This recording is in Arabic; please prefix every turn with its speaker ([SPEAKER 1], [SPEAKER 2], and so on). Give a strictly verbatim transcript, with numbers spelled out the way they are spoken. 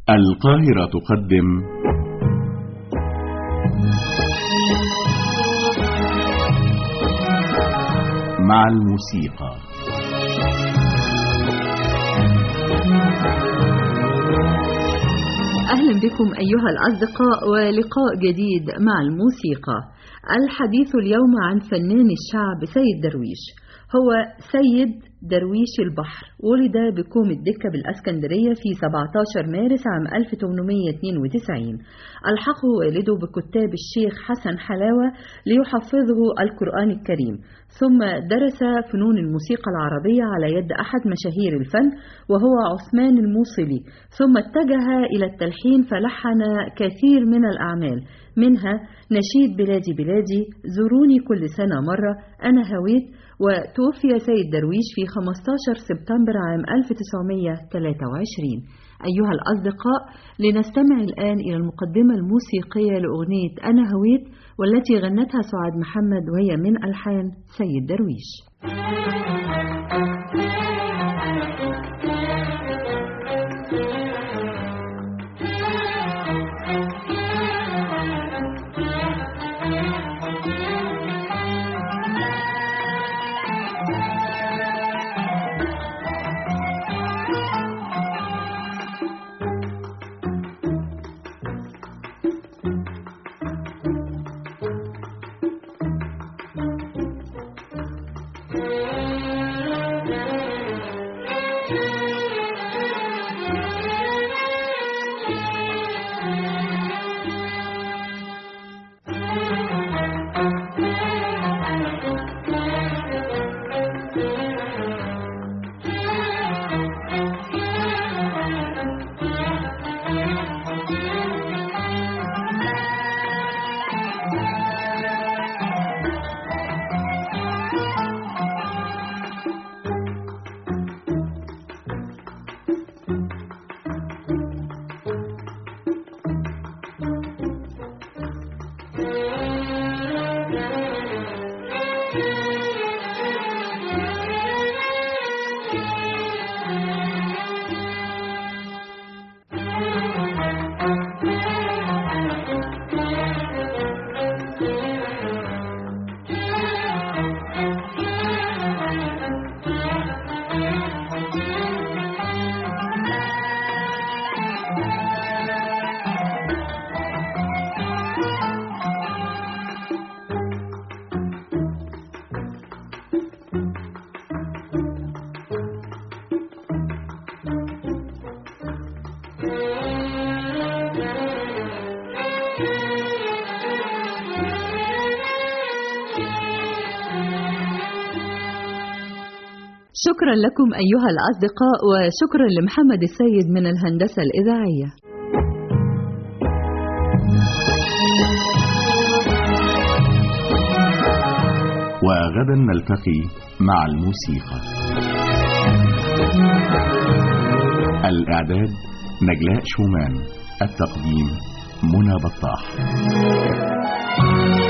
[SPEAKER 1] القاهرة تقدم مع الموسيقى.
[SPEAKER 2] أهلا بكم أيها الأصدقاء ولقاء جديد مع الموسيقى. الحديث اليوم عن فنان الشعب سيد درويش. هو سيد درويش البحر، ولد بكوم الدكة بالأسكندرية في سبعة عشر مارس عام ألف وثمانمائة واثنين وتسعين. ألحقه والده بكتاب الشيخ حسن حلاوة ليحفظه القرآن الكريم، ثم درس فنون الموسيقى العربية على يد أحد مشاهير الفن وهو عثمان الموصلي، ثم اتجه إلى التلحين فلحن كثير من الأعمال، منها نشيد بلادي بلادي، زوروني كل سنة مرة، أنا هويت. وتوفي سيد درويش في خمسة عشر سبتمبر عام ألف وتسعمائة وثلاثة وعشرين. أيها الأصدقاء، لنستمع الآن إلى المقدمة الموسيقية لأغنية أنا هويت، والتي غنتها سعاد محمد وهي من ألحان سيد درويش. شكرا لكم أيها الأصدقاء، وشكرا لمحمد السيد من الهندسة الإذاعية.
[SPEAKER 1] وغدا نلتقي مع الموسيقى. الإعداد نجلاء شومان، التقديم منى بطاح.